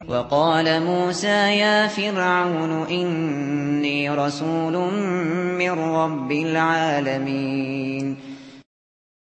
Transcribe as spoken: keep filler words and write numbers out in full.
وقال موسى يا فرعون إني رسول من رب العالمين